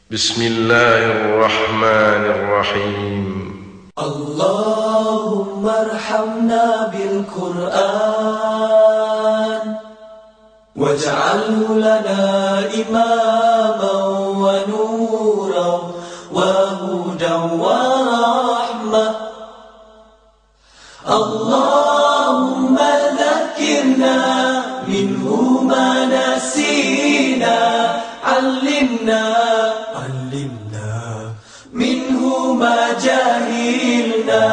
بسم الله الرحمن الرحيم. اللهم ارحمنا بالقرآن واجعله لنا إماما ونورا وهدى ورحمة. اللهم ذكرنا منه ما نسينا، علمنا منه ما جهلنا،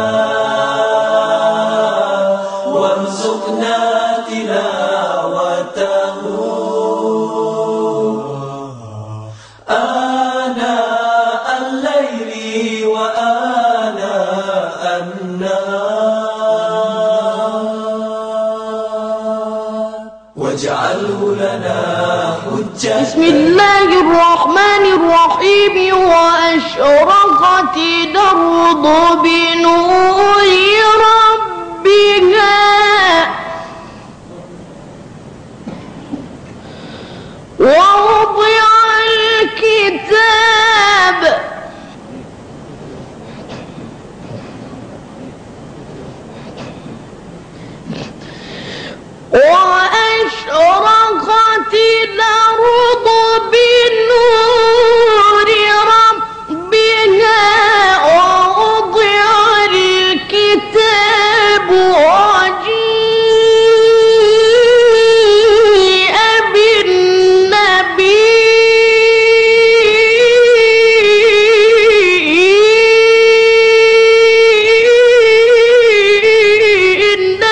وارزقنا تلاوته آناء الليل وآناء النهار، واجعله لنا حجة. بسم الله الرحمن الرحيم. وأشرقت الأرض بنور ربها ووضع الكتاب وأشرقت الأرض بنور ربها ووضع الكتاب وجيء بالنبيين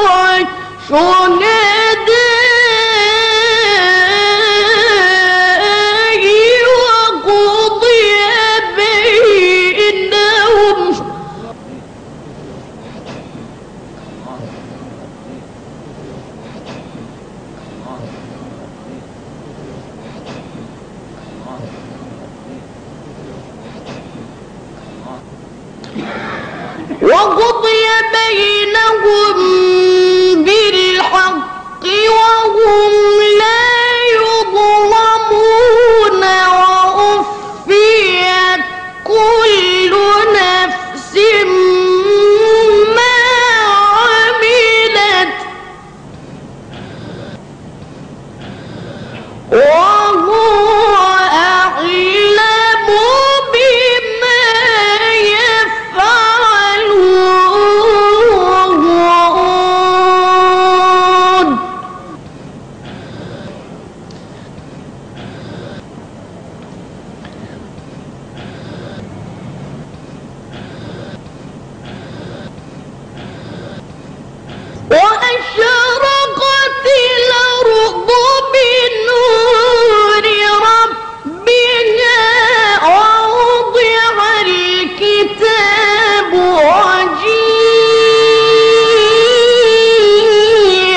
والشهداء وقضي بينهم بالحق وهم لا يظلمون. ووفيت كل نفس ما عملت وهو أعلم بما يفعلون. وأشرقت الأرض بنور ربها ووضع الكتاب وجيء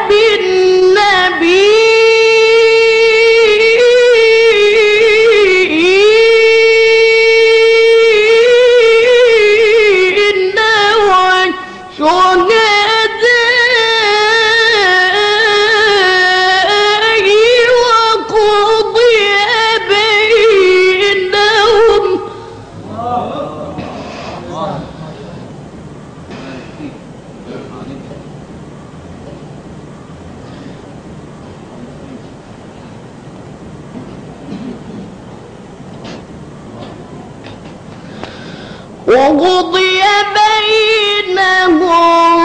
بالنبيين والشهداء وقضي بينهم. وقضي بينهم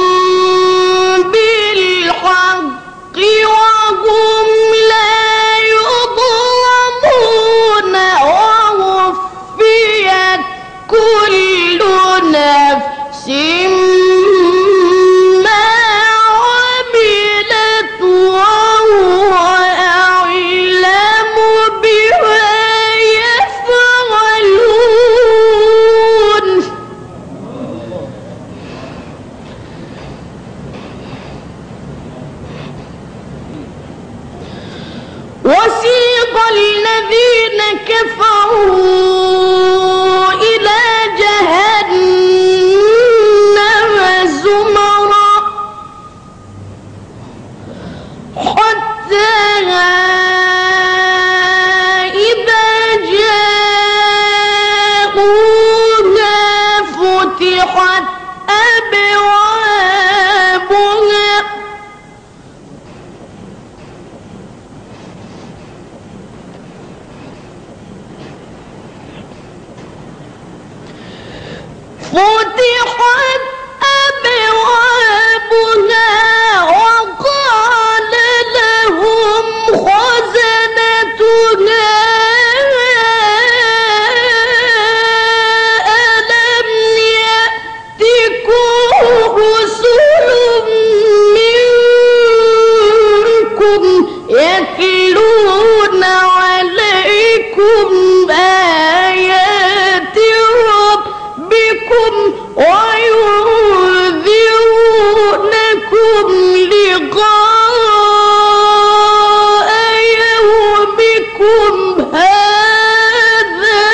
بالحق وهم لا يظلمون. ووفيت كل نفس ما عملت وهو أعلم بما يفعلون. فتحت أبوابها وقال لهم خزنتها ألم يأتكم رسل منكم يتلون عليكم آيات ربكم وينذرونكم لقاء يومكم هذا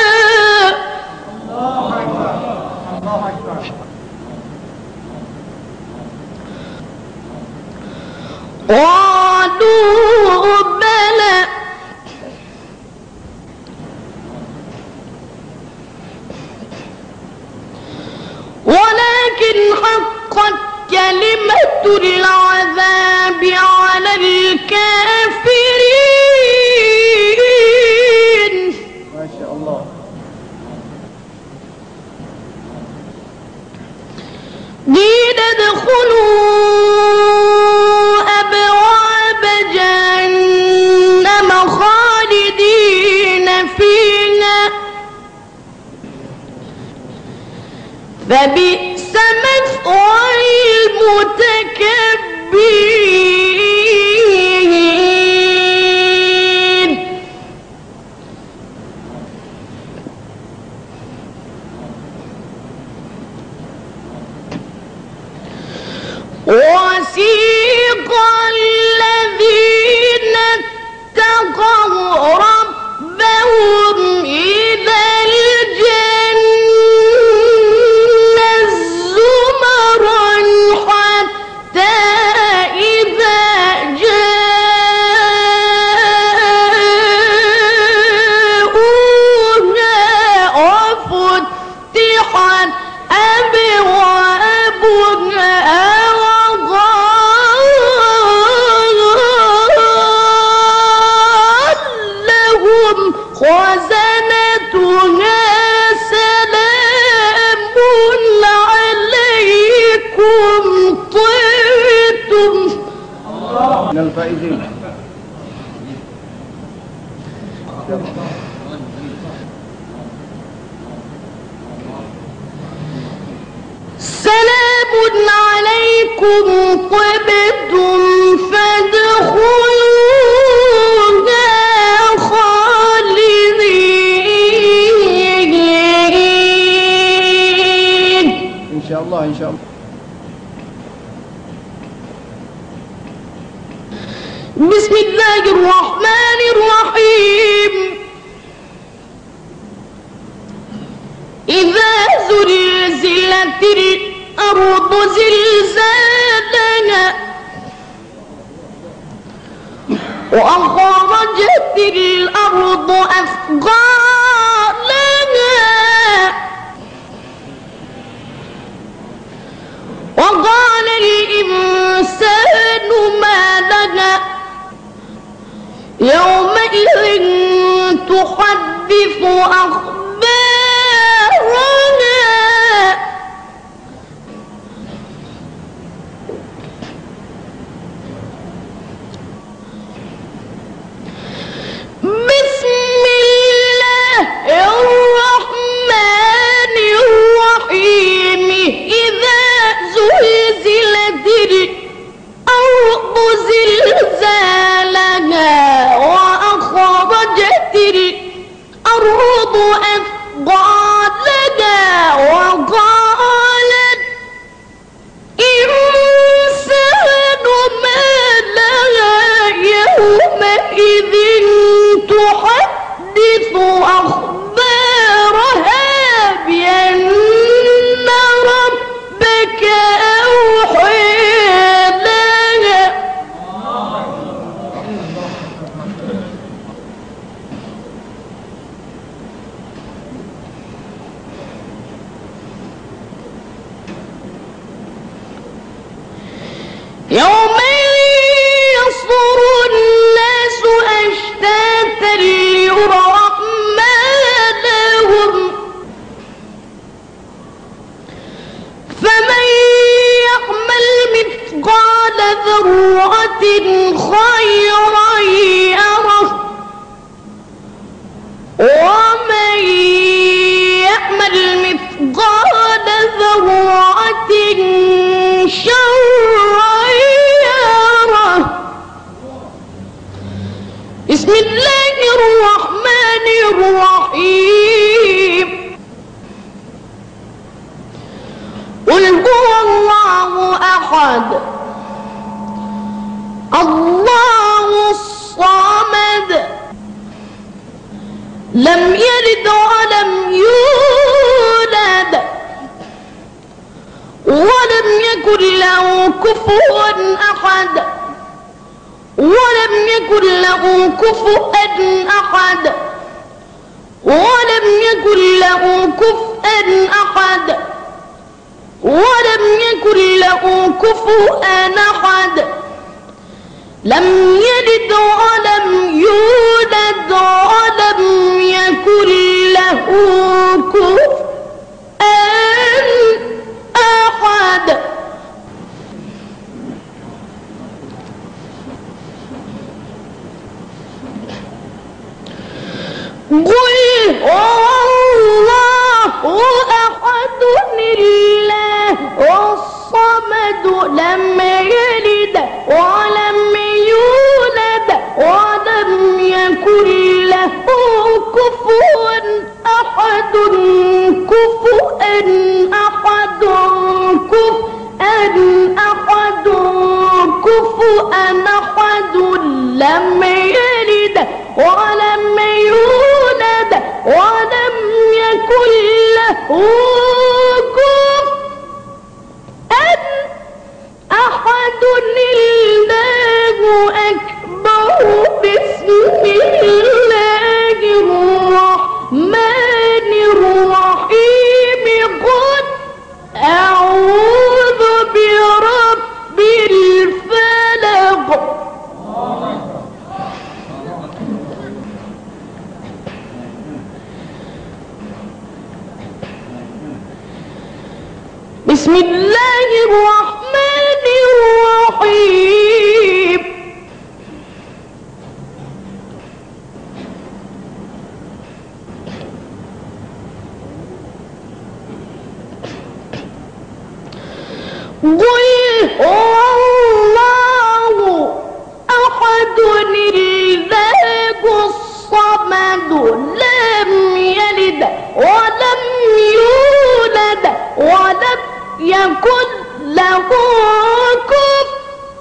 قالوا بلى ولكن حقت كلمة العذاب على الكافرين. ما شاء الله. قيل ادخلوا أبواب جهنم خالدين فيها فبئس مثوى المتكبرين. وسيق الذين اتقوا ربهم إلى الجنة زمرا حتى إذا جاءوها وفتحت أبوابها خزنتها سلام عليكم طبتم. من الفائزين. سلام عليكم طبتم فادخلوها خالدين. إن شاء الله إن شاء الله. بسم الله الرحمن الرحيم. إذا زلزلت الأرض زلزالها وأخرجت الأرض أثقالها وقال الإنسان ما لها يومئذ تحدث أخبارها بسم الله الرحمن الرحيم. إذا زلزلت الأرض زلزالها وأخرجت الأرض أثقالها وقالت الإنسان ما لها يومئذ تحدث أخبارها بأن ربك أوحى لها. يوم يصدر الناس أشتاتا ليروا أعمالهم ومن يعمل مثقال ذرة شرا يره. بسم الله الرحمن الرحيم. قل هو الله أحد الله الصمد لم يلد ولم يولد ولم يكن له كفوا أحد ولم يكن له كفوا أحد ولم يكن له كفوا أحد ولم يكن له كفوا أحد. لم يلد ولم يولد ولم يكن له كفوا أحد. قل هو الله أحد الله الصمد لم يلد ولم يولد ولم يكن له كفوا أحد كفوا أحد كفوا أحد لم يلد ولم يولد ولم يكن له كفوا أحد. الله أكبر. بسم الله الرحمن الرحيم. قل أعوذ برب الفلق. بسم الله الرحمن الرحيم. قل هو الله أحد الله الصمد لم يلد ولم يولد ولم يكن له كفوا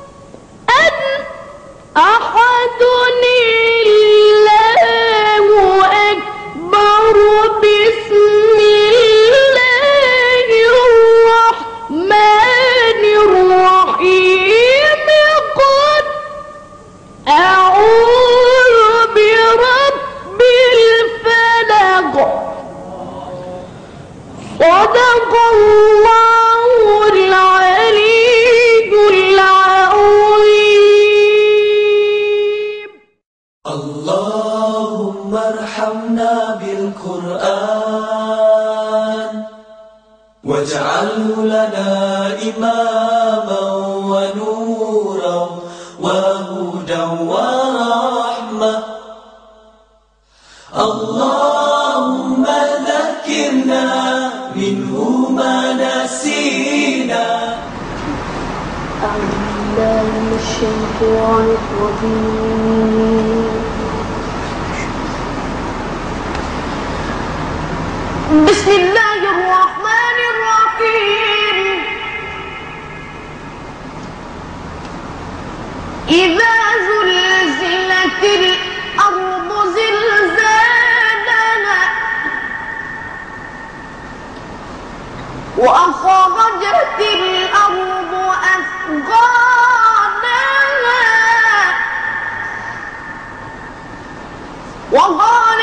أحد. الله أكبر. بسم الله الرحمن الرحيم. قل أعوذ برب الفلق. صدق الله العلي العظيم. اللهم ارحمنا بالقرآن واجعله لنا إماما ونورا وهدى ورحمة. اللهم ذكرنا منه ما نسينا. أعوذ بالله من الشيطان الرجيم. بسم الله الرحمن الرحيم. إذا زلزلت الأرض زلزالها وأخرجت الأرض أثقالها وقال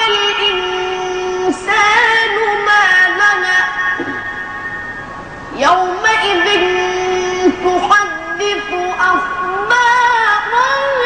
الإنسان ما لها يومئذ تحدث أخبارها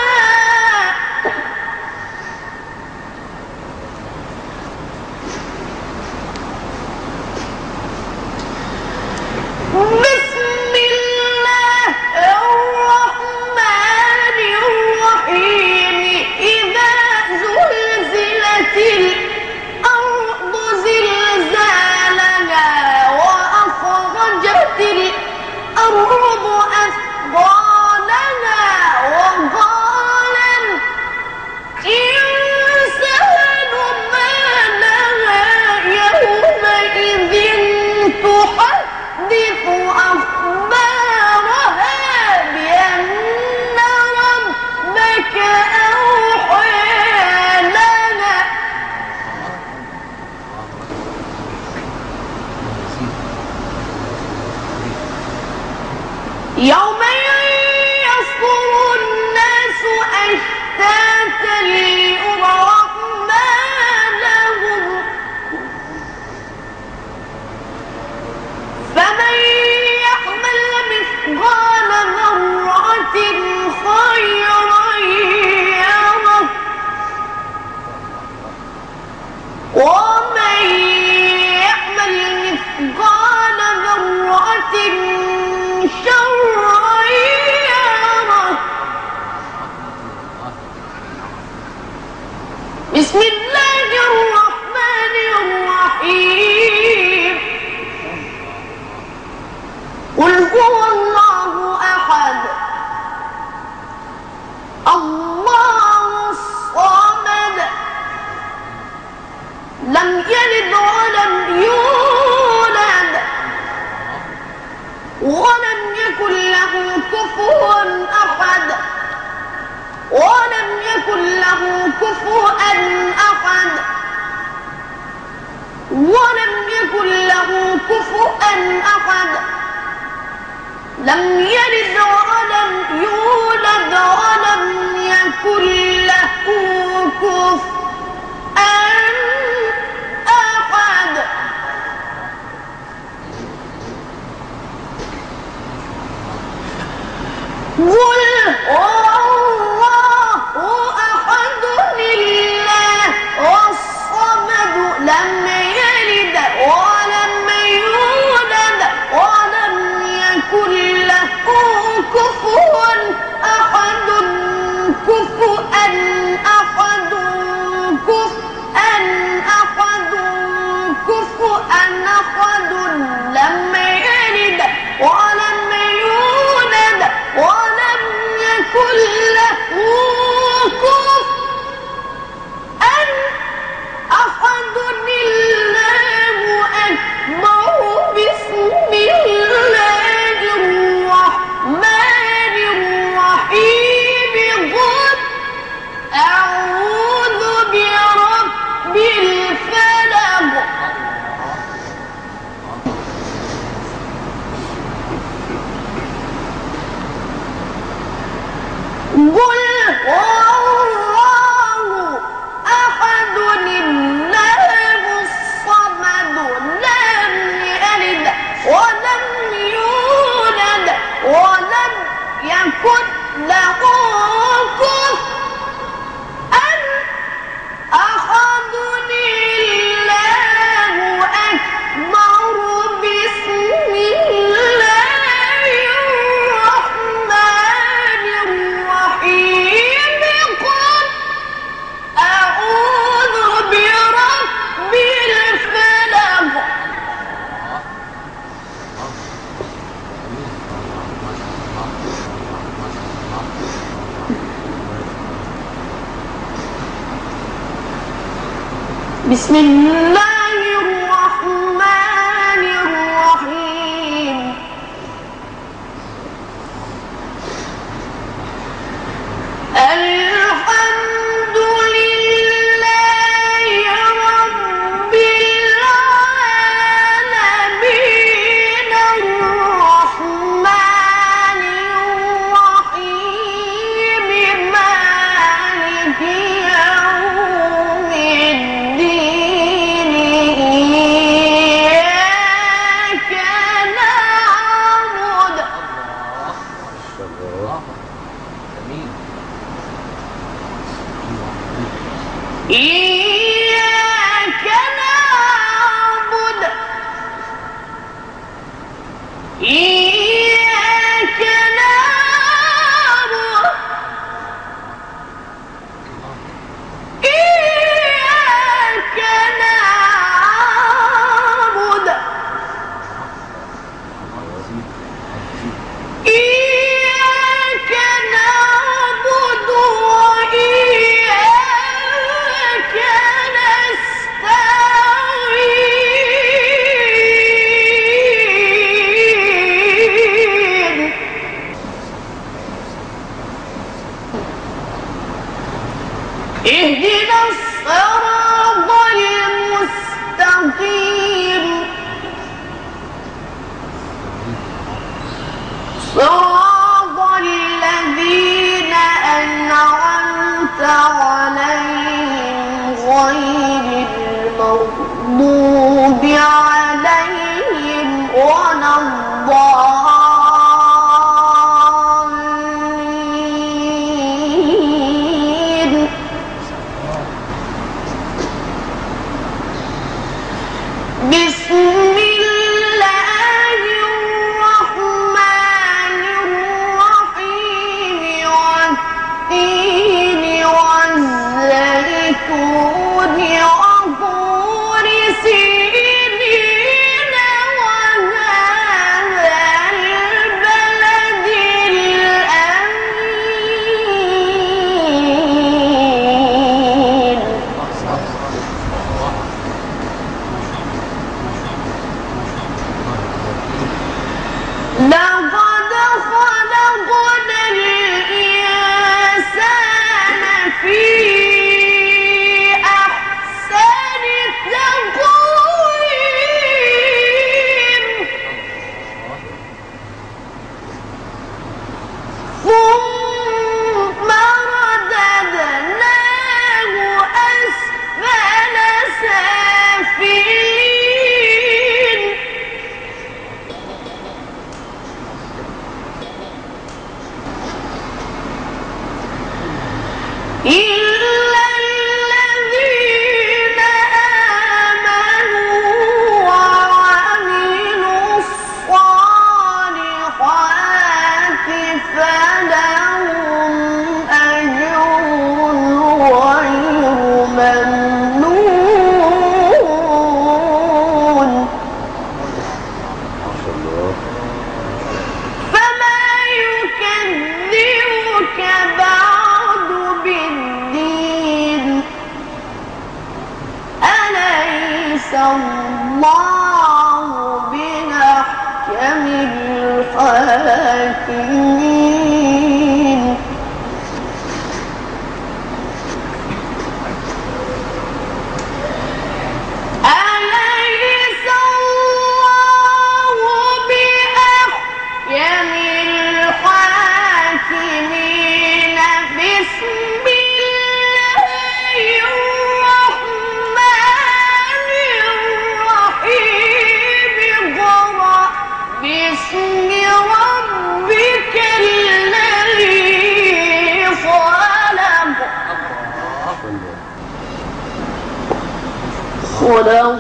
ومن يعمل مثقال ذرة شرا يره. بسم الله الرحمن الرحيم. قل هو الله أحد الله الصمد لم يلد ولم يولد ولم يكن له كفوا أحد ولم يكن له كفوا أحد ولم يكن له كفوا أحد. لم يلد ولم يولد ولم يكن له كفوا أحد. قل هو الله أحد الله الصمد لم يلد ولم يولد ولم يكن له كفوا أحد. كفوا أحد كفوا أحد كفوا أحد. لم يلد ولم يولد ولم يكن له كفوا أحد. الله أكبر. بسم الله الرحمن الرحيم. قل أعوذ برب الفلق. قل هو الله أحد الله الصمد لم يلد ولم يولد ولم يكن له كفوا أحد. الله أكبر. بسم الله الرحمن الرحيم. قل أعوذ برب الفلق. بسم الله الرحمن الرحيم. الحمد لله رب العالمين الرحمن الرحيم مالك يوم الدين. إياك نعبد إياك نعبد إياك نعبد إياك نعبد إياك نعبد وإياك نستعين. اهدنا الصراط المستقيم. صراط الذين أنعمت عليهم غير المغضوب عليهم ولا الضالين. الله بأحكم الحاكمين. أليس الله بأحكم الحاكمين؟ بسم الله الرحمن الرحيم. اقرأ باسم ربك الذي خلق. خلق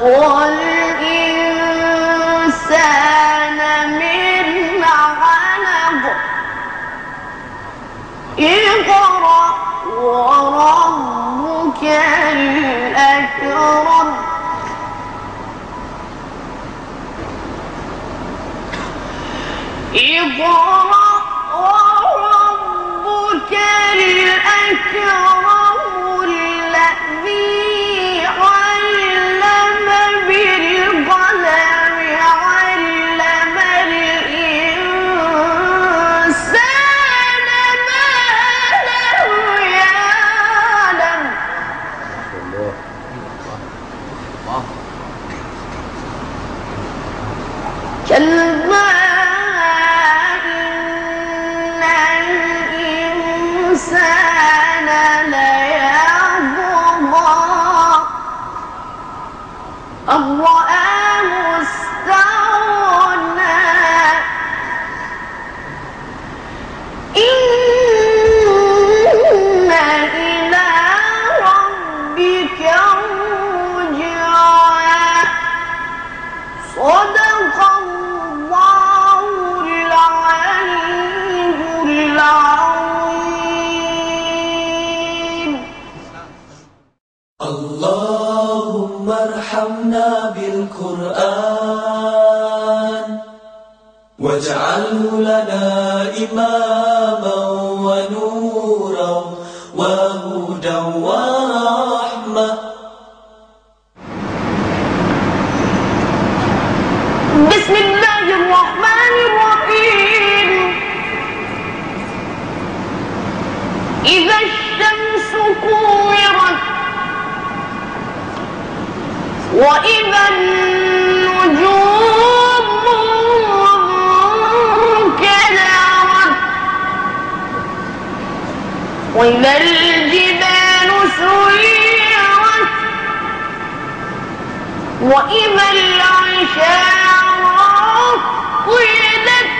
الإنسان من علق. اقرأ وربك الأكرم. اقرأ وربك الأكرم الذي علم بالقلم علم الإنسان ما لم يعلم. كلا إن الإنسان ليطغى أن رآه استغنى. إن إلى ربك الرجعى. صدق الله العلي العظيم. اللهم ارحمنا بالقرآن واجعله لنا إماما ونورا وهدى ورحمة. بسم الله الرحمن الرحيم. إذا الشمس كورت وإذا النجوم انكدرت وإذا الجبال سيرت وإذا العشار عطلت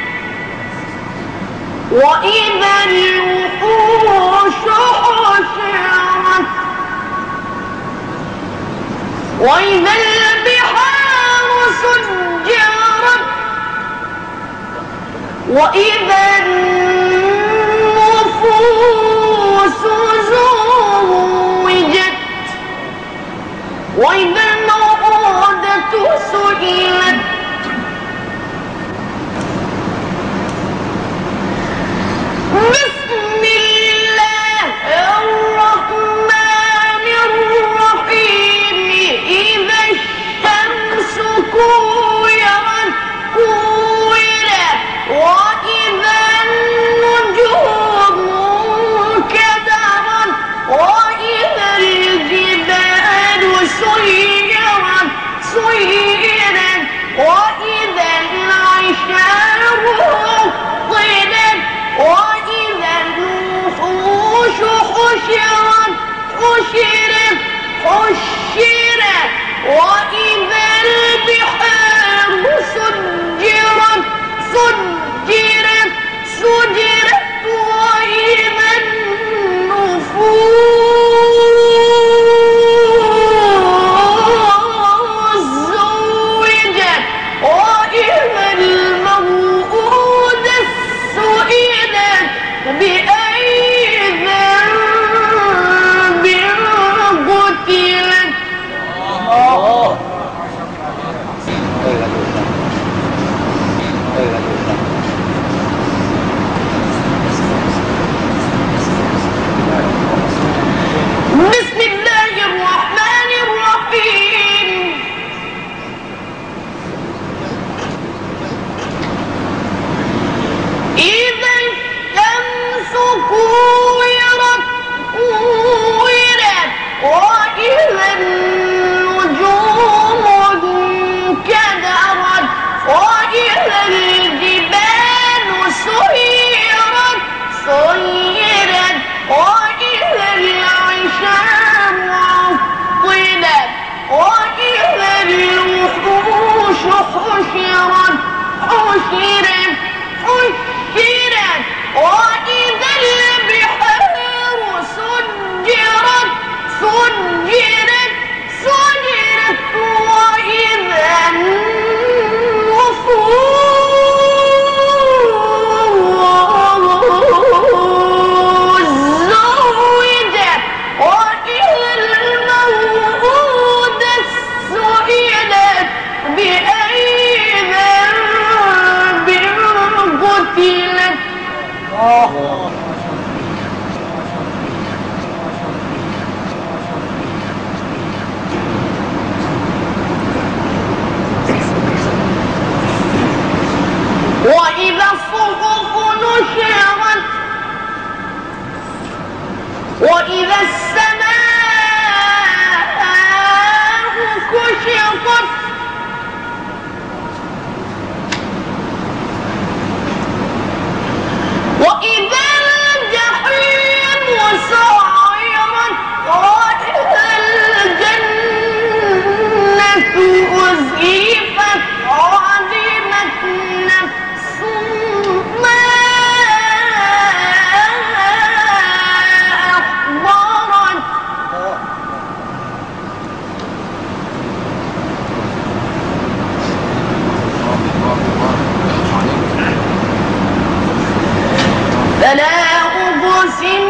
وإذا الوحوش حشرت وإذا البحار سجرت وإذا النفوس زوجت وإذا الموءودة سئلت بسم الله الرحمن الرحيم. إذا الشمس كورت وإذا النجوم انكدرت وإذا الجبال سيرت وإذا السماء كشطت وإذا الجحيم سعرت وإذا الجنة أزلفت علمت نفس ما أحضرت فلا أقسم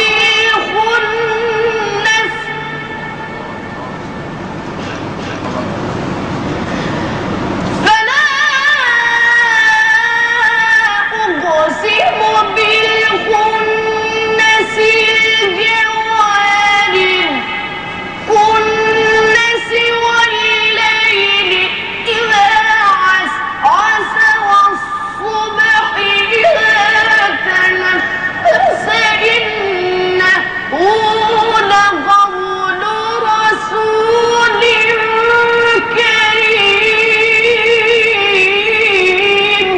بالخنس فلا أقسم بالخنس الجوار الكنس والليل إذا عسعس والصبح إذا تنفس إنه لقول رسول كريم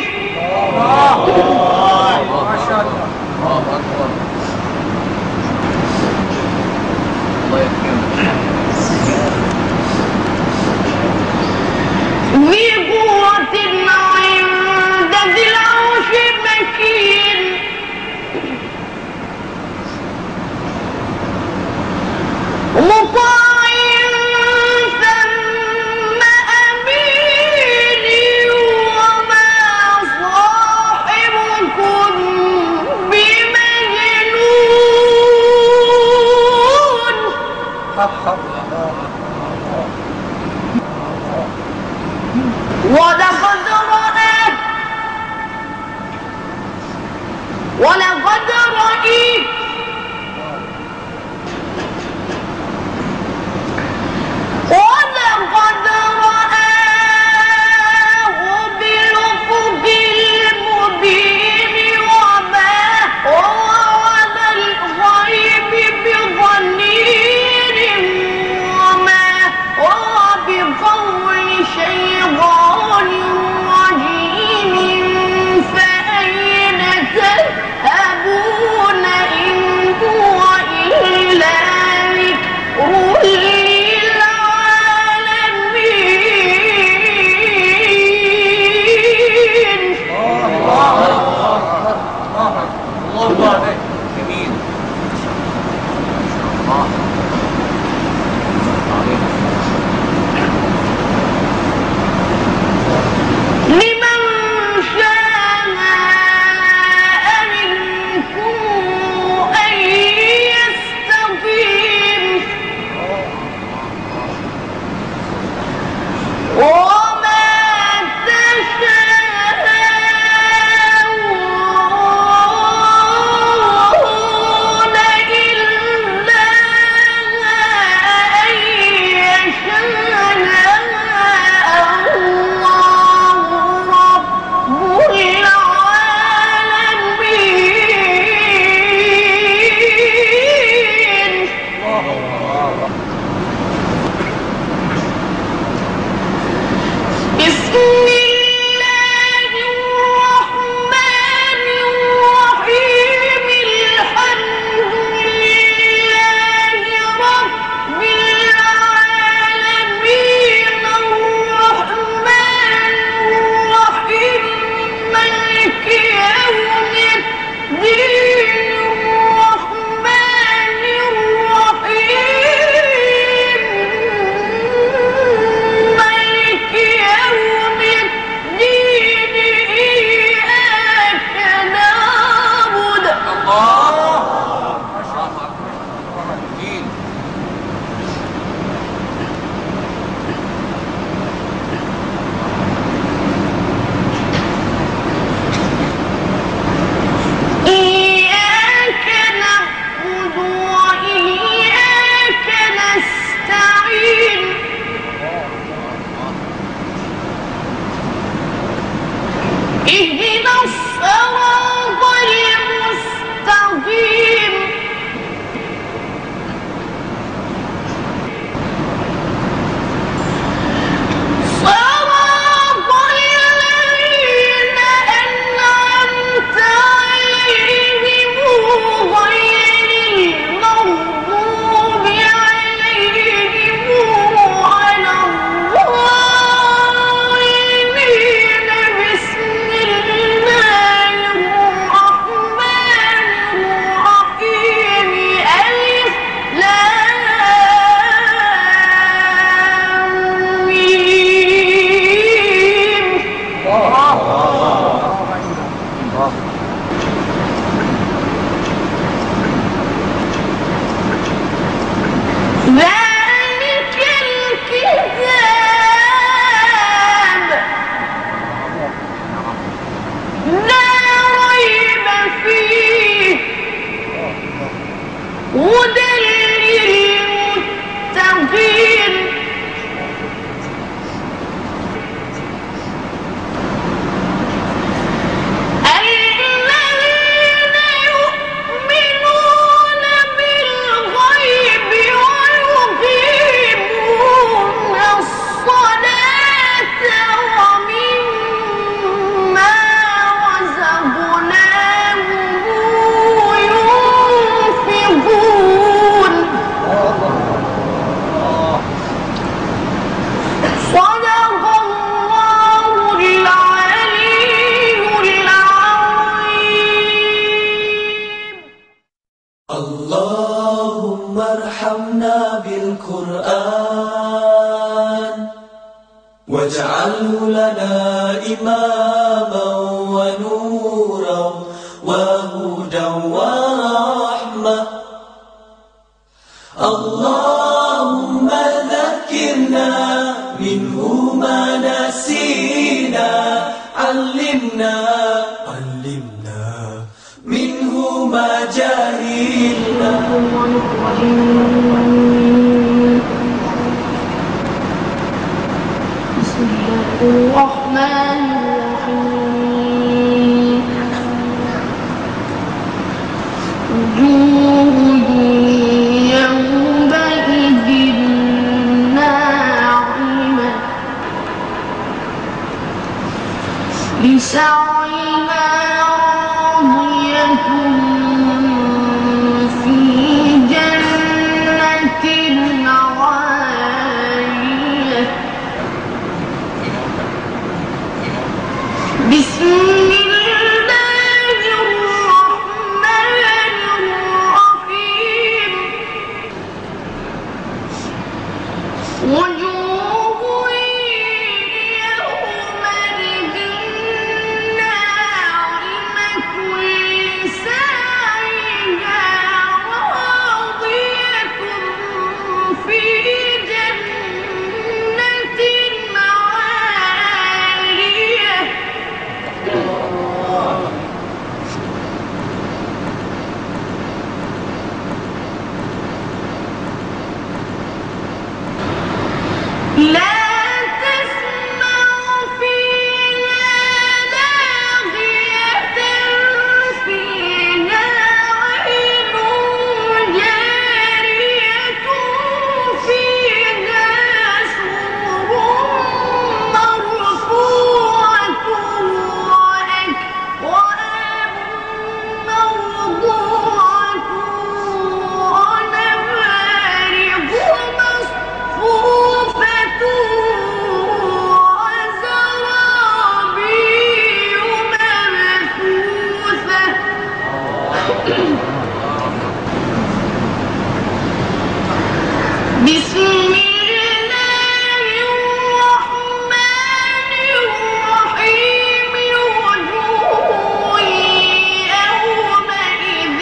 ما شاء الله. الله أكبر. الله يكرمك. ذي قوة عند ذي العرش مكين مطاع ثم أمين وما صاحبكم بمجنون ولقد رأيت بالأفق المبين وما هو على الغيب بضنين وما هو بقول شيطان رجيم فأين تذهبون إن هو إلا ذكر للعالمين. الله عليك. جميل. الله. عليك. واجعله لنا إماما ونورا وهدى ورحمة. اللهم ذكرنا منه ما نسينا، علمنا منه ما جهلنا. بسم الله الرحمن الرحيم. وجوه يومئذ ناعمة لسعيها راضية في جنة عالية. بسم الله الرحمن الرحيم. وجوه يومئذ ناعمة لسعيها راضية في جنة عالية. لا تسمع فيها لاغية فيها عين جارية فيها سرر مرفوعة وأكواب موضوعة ونمارق مصفوفة وزرابي مبثوثة. بسم الله الرحمن الرحيم. وجوه يومئذ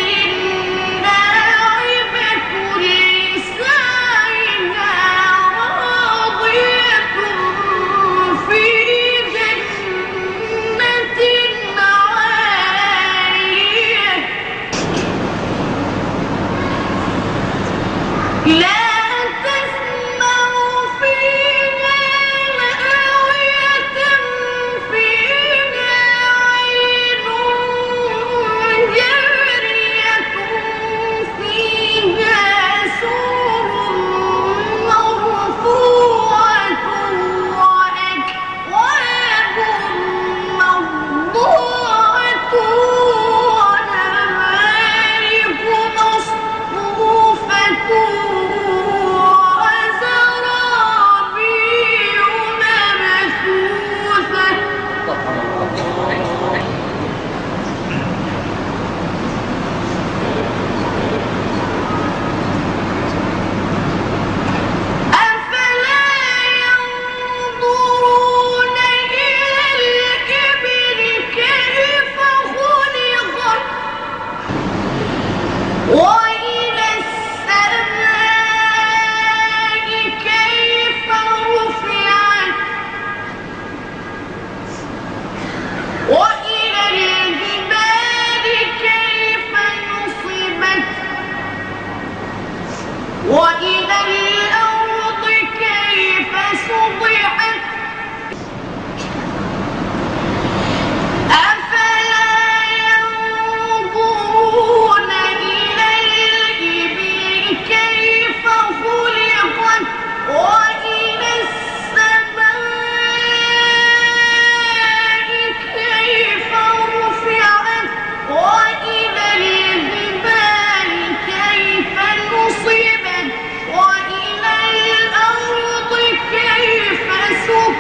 ناعمة لسعيها راضية في جنة عالية. لا تسمع فيها لاغية فيها عين جارية فيها سرر مرفوعة وأكواب موضوعة ونمارق مصفوفة وزرابي مبثوثة. أفلا ينظرون إلى الإبل كيف خلقت وإلى السماء كيف رفعت وإلى الجبال كيف نصبت وإلى الأرض كيف سطحت. أفلا ينظرون إلى الإبل كيف خلقت وإلى السماء كيف رفعت وإلى الجبال كيف نصبت وإلى الأرض كيف سطحت.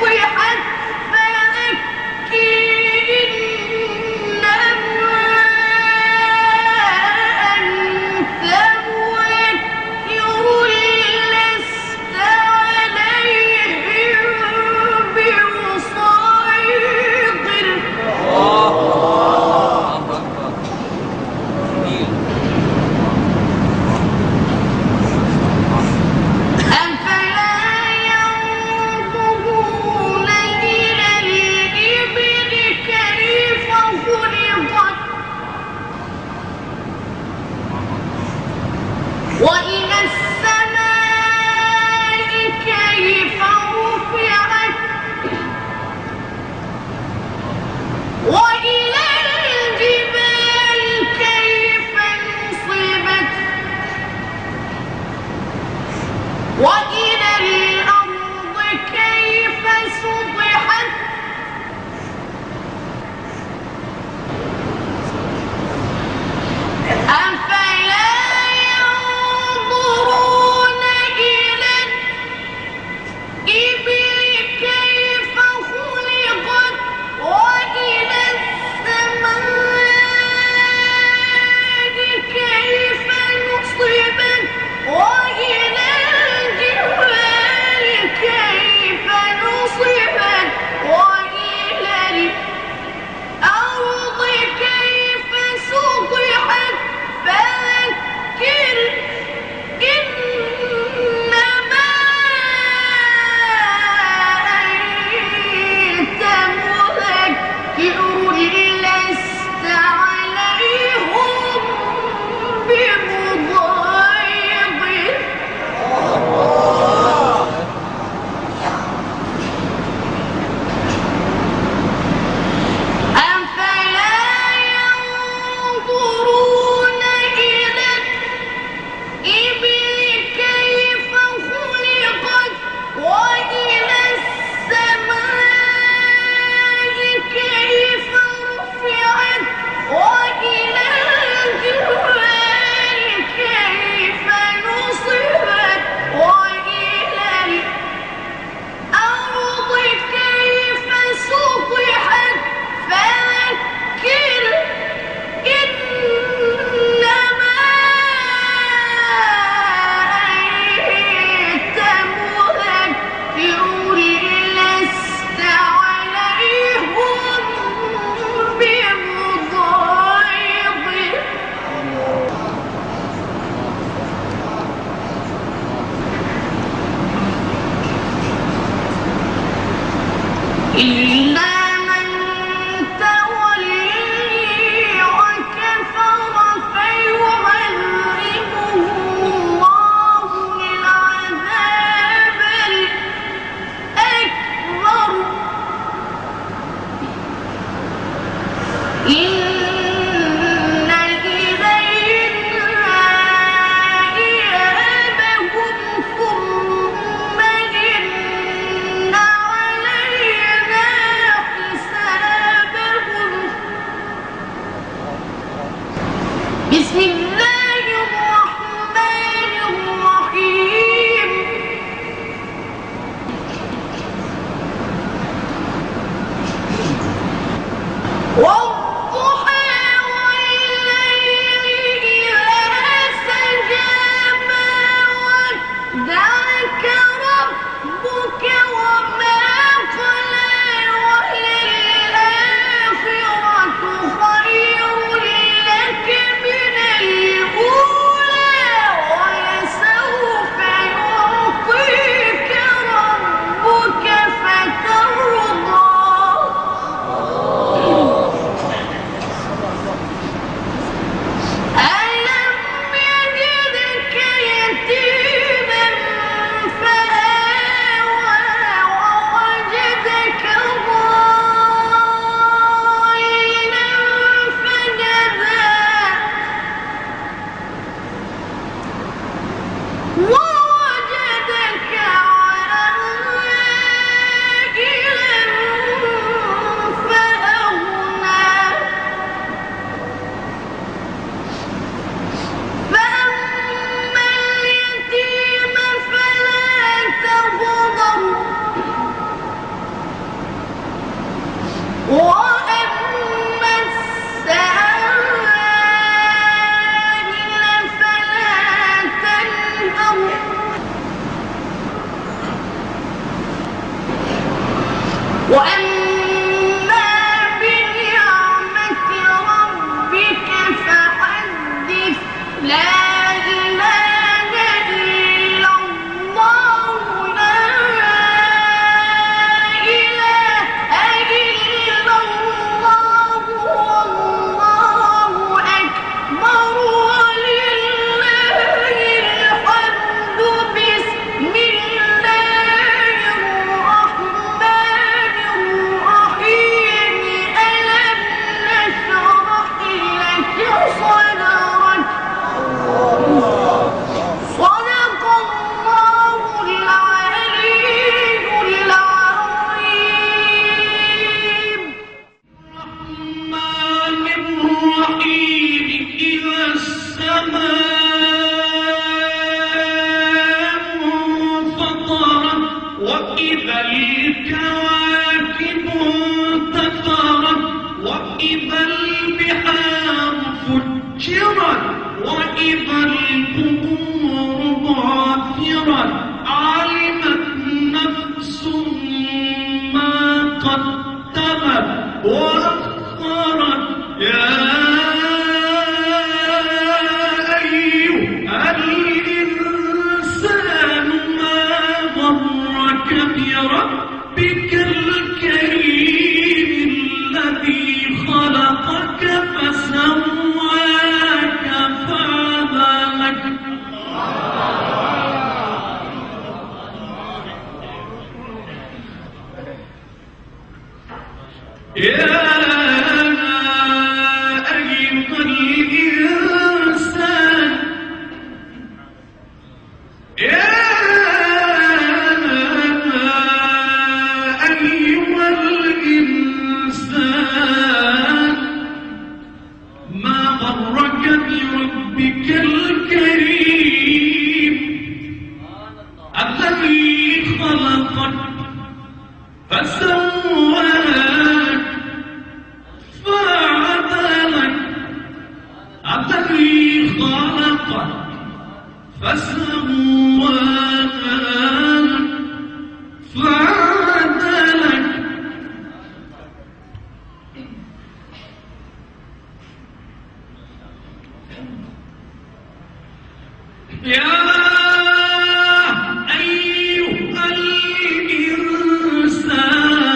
أيها الإنسان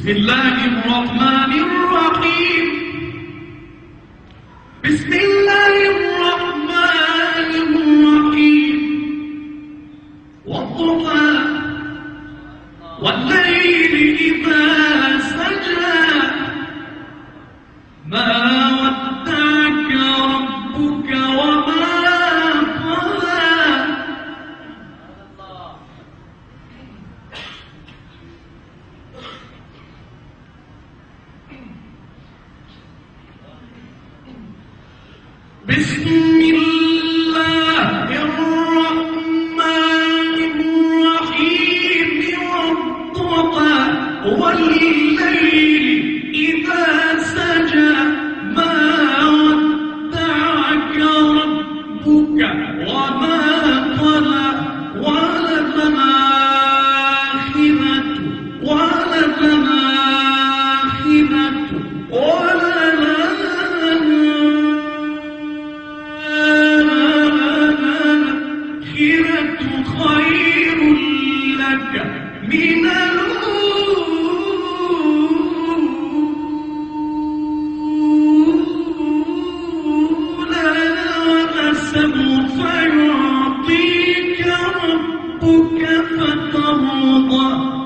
الله الرحمن الرحيم. بسم الله الرحمن الرحيم. والضحى والليل إذا سجى ما ودعك ربك وما قلى. بسم الله الرحمن الرحيم. والضحى والليل إذا سجى ما ودعك ربك وما قلى. وللآخرة خير لك من الأولى ولسوف يعطيك ربك فترضى.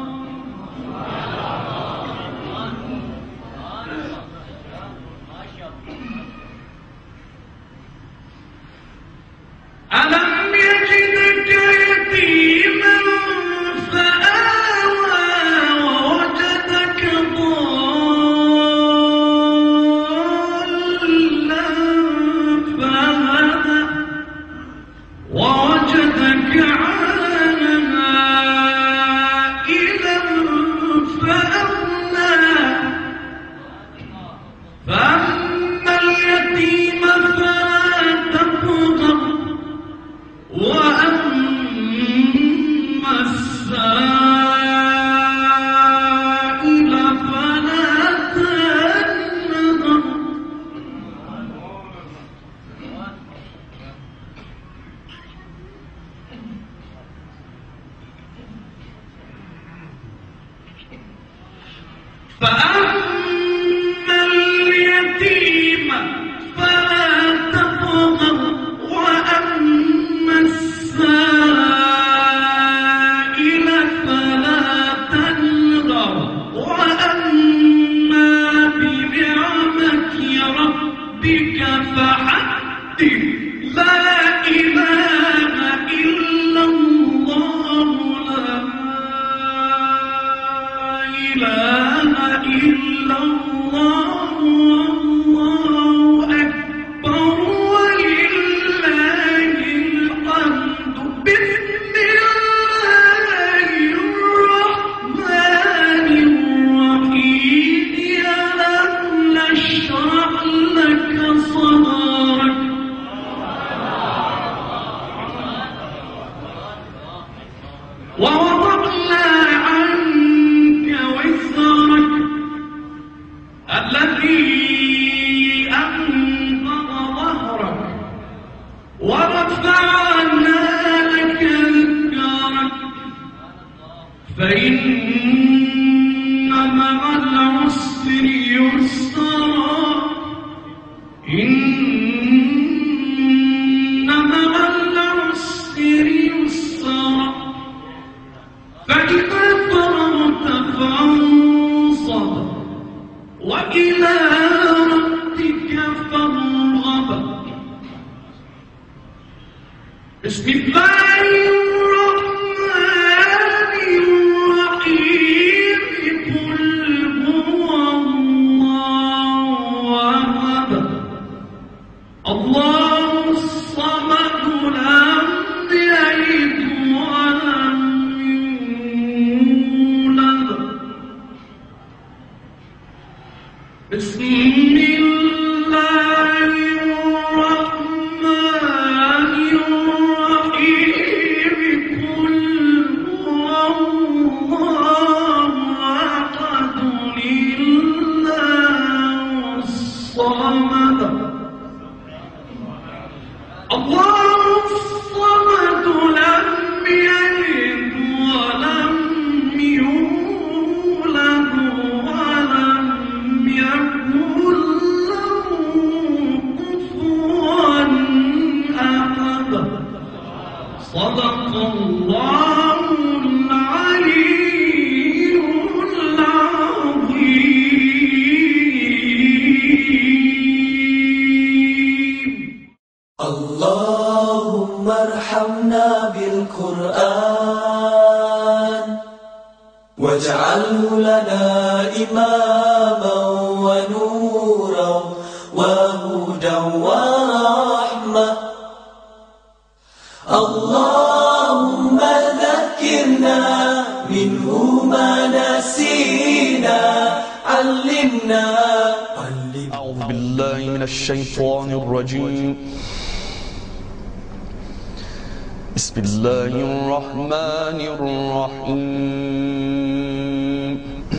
ألم يجدك يتيما فآوى ووجدك ضالا فهدى ووجدك عائلا فأغنى. فأما اليتيم فلا تقهر وأما السائل فلا تنهر. فأما اليتيم فلا تقهر وأما السائل فلا تنهر. وأما بنعمة ربك فحدث. لا إله إلا الله. لا إله إلا الله. والله أكبر ولله الحمد. بسم الله الرحمن الرحيم. ألم نشرح لك صدرك ووضعنا عنك وزرك الذي أنقض ظهرك ورفعنا لك ذكرك. فإن مع العسر يسرا. إن مع العسر يسرا. فإذا فرغت فانصب وإلى ربك فارغب. بسم الله الرحمن الرحيم. قل هو الله أحد الله الصمد لم يلد ولم يولد. بسم الله الرحمن الرحيم. قل هو الله أحد الله الصمد الله الصمد لم يلد ولم يولد الله العلي العظيم. اللهم ارحمنا بالقرآن واجعله لنا إماما ونورا وهدى ورحمة. اللهم ذكرنا منه ما نسينا علمنا. أعوذ بالله من الشيطان الرجيم. بسم الله الرحمن الرحيم.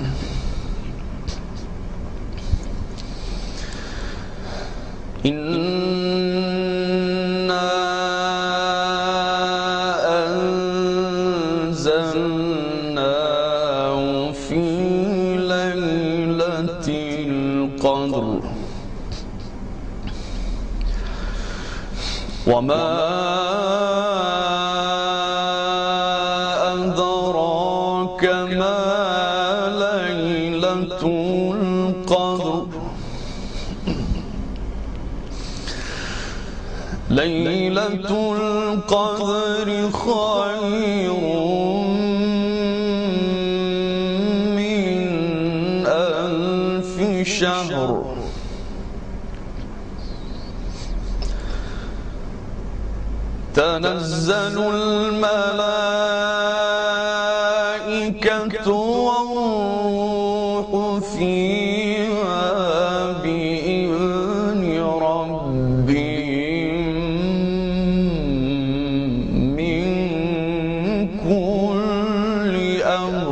إنا أنزلناه في ليلة القدر وما أدراك ما ليلة القدر. ليلة القدر خير من ألف شهر. تنزل الملائكة والروح فيها بإذن ربهم من كل أمر.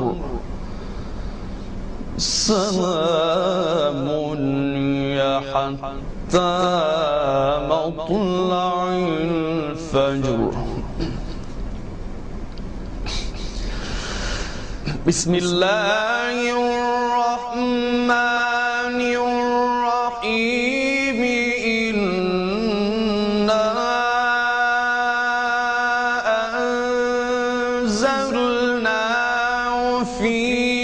سلام هي حتى مطلع الفجر. بسم الله الرحمن الرحيم. إنا أنزلناه في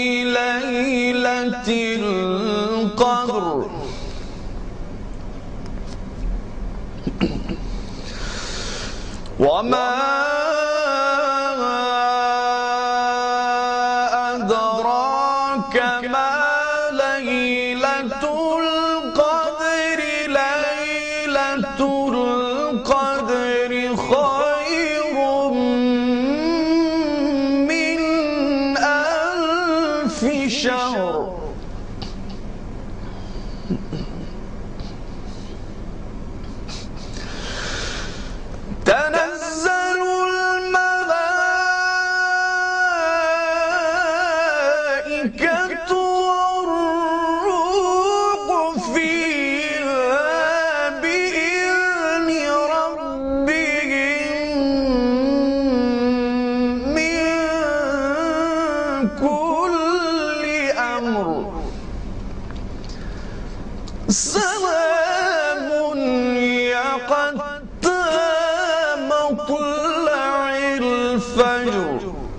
ليلة القدر وما أدراك ما ليلة القدر. ليلة القدر خير من ألف شهر. تنزل الملائكة والروح فيها بإذن ربهم من كل أمر. سلام هي حتى مطلع الفجر.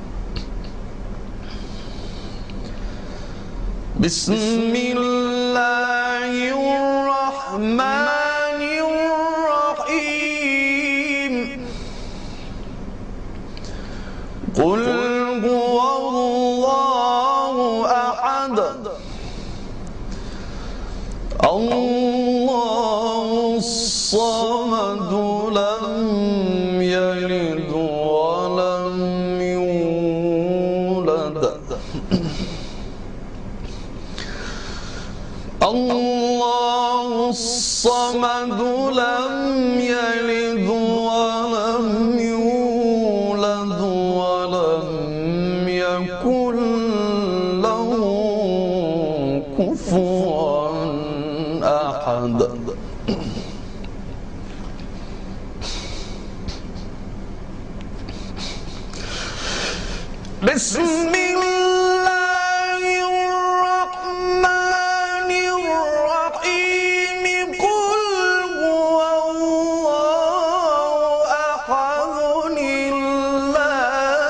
بسم الله الرحمن الرحيم. قل هو الله أحد الله الصمد لم يلد ولم يولد. الله الصمد لم يلد ولم يولد ولم يكن له كفوا أحد. بسم الله الرحمن الرحيم. قل هو الله أحد الله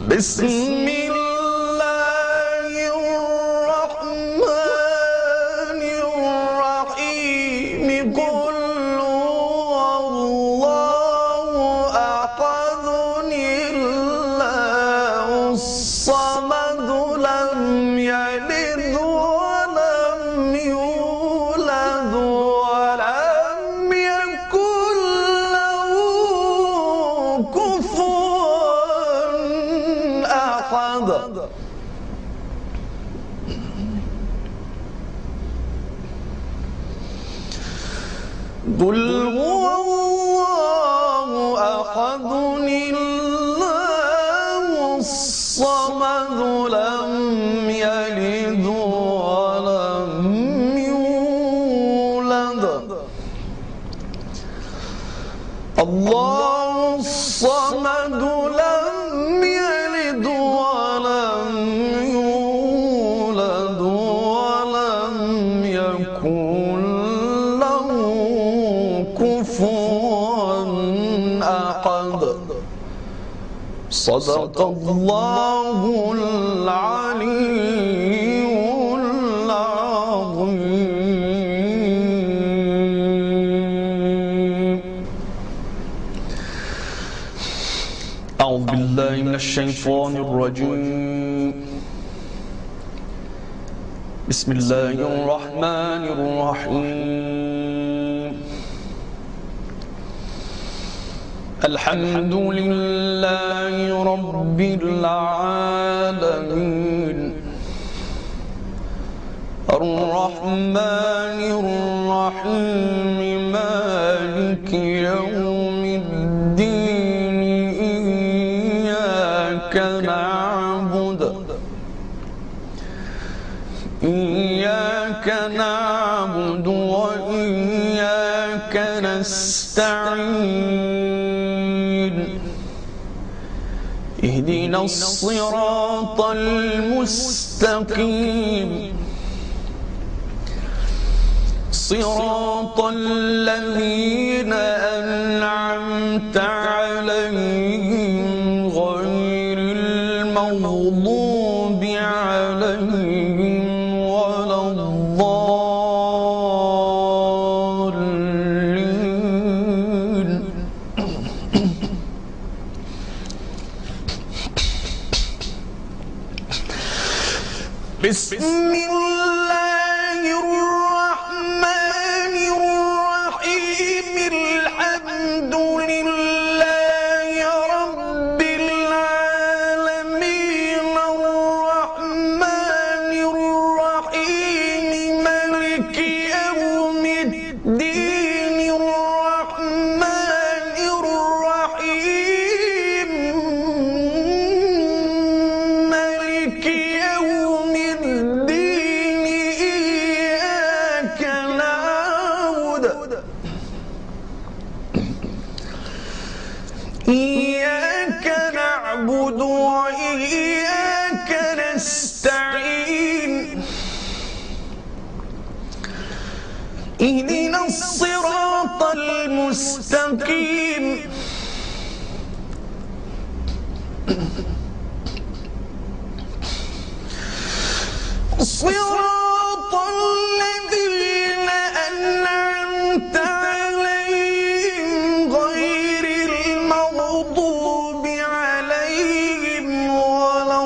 بسم الله الرحمن الرحيم قل هو الله أحد الله الصمد لم يلد ولم يولد ولم يكن له كفوا أحد قل هو الله أحد الله الصمد لم يلد ولم يولد الله الصمد لم يلد ولم يولد ولم يكن له كفوا أحد صدق الله العلي العظيم. أعوذ بالله من الشيطان الرجيم. بسم الله الرحمن الرحيم. الحمد لله رب العالمين الرحمن الرحيم مالك يوم الدين إياك نعبد وإياك نستعين اهدنا الصراط المستقيم صراط الذين أنعمت عليهم غير المغضوب عليهم ولا الضالين. بسم الله الرحمن الرحيم. الحمد لله رب العالمين الرحمن الرحيم مالك يوم الدين الرحمن الرحيم مالك يوم الدين إياك نعبد وإياك نستعين اهدنا الصراط المستقيم صراط الذين أنعمت عليهم غير المغضوب عليهم ولا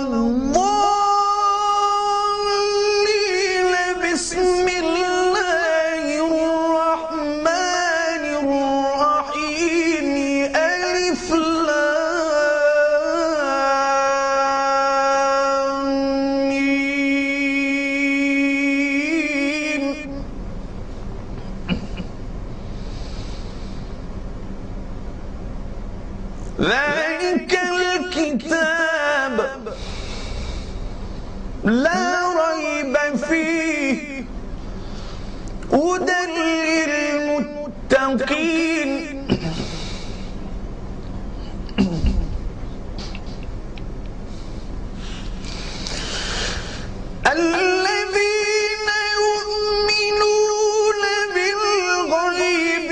الضالين. بسم الله الرحمن الرحيم. ألف لام ميم. ذلك الكتاب لا ريب فيه هدى للمتقين. الذين يؤمنون بالغيب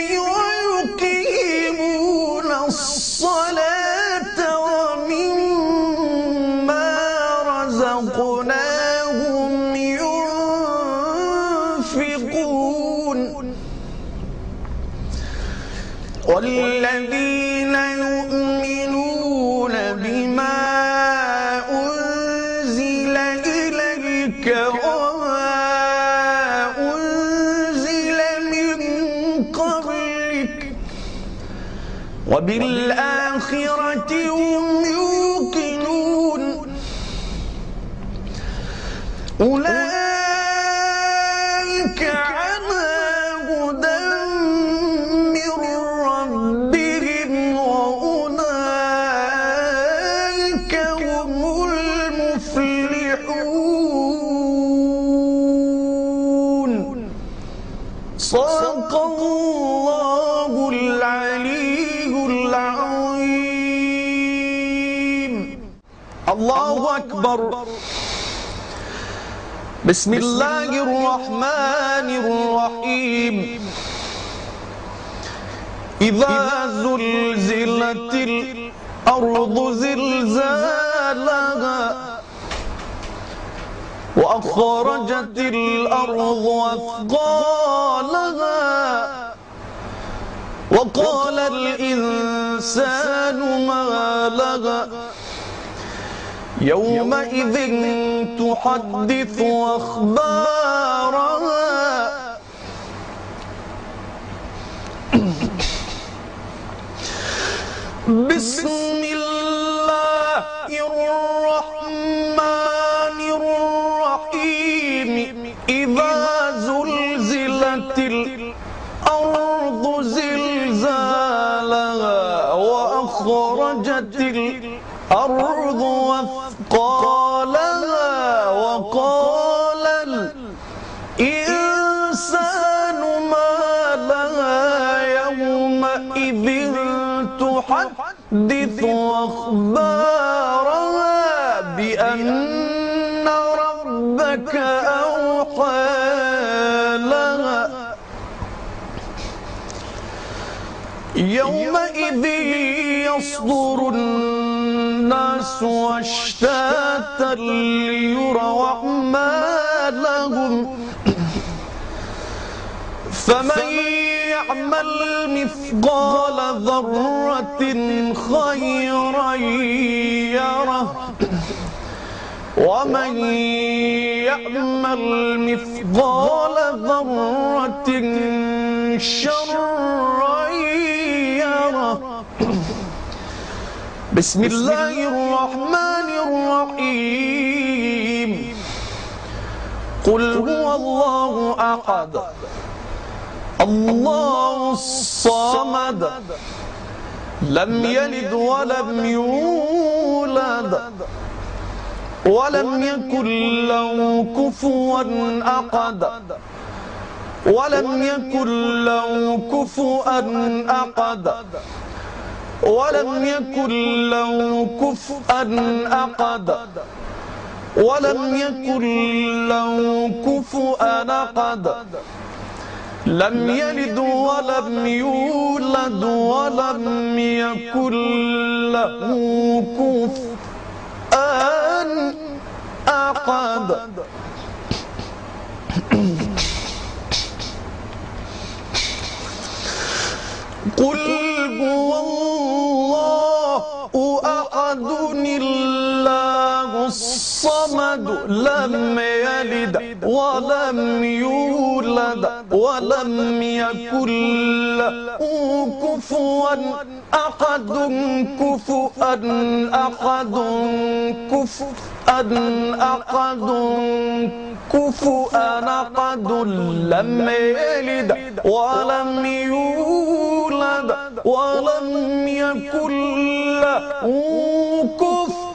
ويقيمون الصلاة ومما والذين يؤمنون بما أنزل إليك وما أنزل من قبلك وبالآخرة هم يوقنون أولئك على هدى من ربهم وأولئك هم المفلحون. صدق الله العلي العظيم. الله أكبر. بسم الله الرحمن الرحيم. إذا زلزلت الأرض زلزالها وأخرجت الأرض أثقالها وقال الإنسان ما لها يومئذ تحدث أخبارها بسم الله الرحمن الرحيم. إذا زلزلت الأرض زلزالها وأخرجت الأرض أثقالها وقال الإنسان ما لها يومئذ تحدث أخبارها بأن ربك أوحى لها يومئذ يصدر الناس أشتاتا ليروا أعمالهم فمن يعمل مثقال ذرة خيرا يره ومن يعمل مثقال ذرة شرا يره. بسم الله الرحمن الرحيم. قل هو الله أحد الله الصمد لم يلد ولم يولد ولم يكن له كفوا أحد ولم يكن له كفوا أحد ولم يكن له كفوا أحد ولم يكن له كفوا أحد لم يلد ولم يولد ولم يكن له كفوا أحد. قل هو الله أحد الله الصمد لم يلد ولم يولد ولم يكن له كفوا أحد كفوا أحد كفوا أحد كفوا أحد لم يلد ولم يولد ولم يكن له كفوا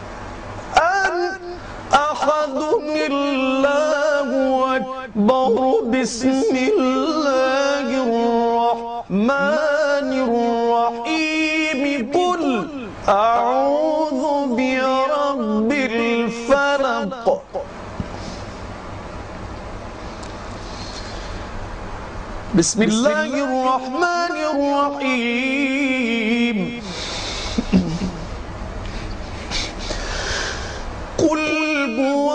أحد. الله أكبر. بسم الله الرحمن الرحيم. قل أعوذ برب الفلق. بسم الله الرحمن الرحيم. قل هو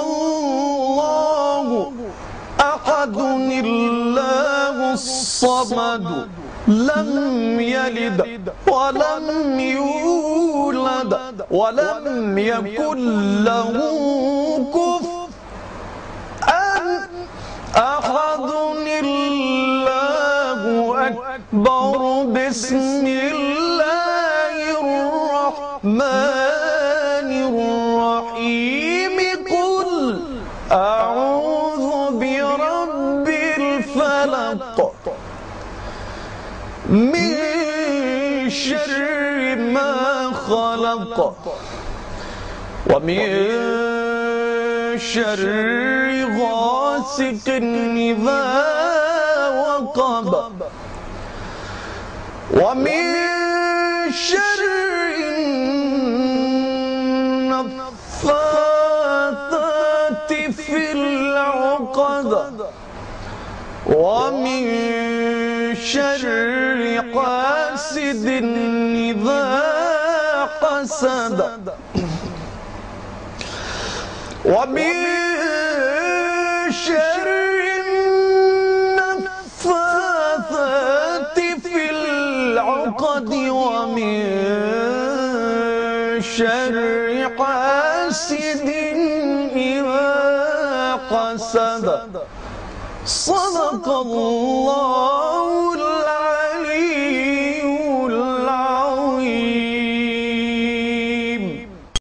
الله أحد الله الصمد لم يلد ولم يولد ولم يكن له كفوا أحد. الله أكبر. بسم الله الرحمن الرحيم. قل أعوذ برب الفلق من شر ما خلق ومن شر غاسق إذا وقب ومن شر النفاثات في العقد ومن شر حاسد إذا حسد ومن شر النفاثات في العقد ومن شر حاسد إذا حسد. صدق الله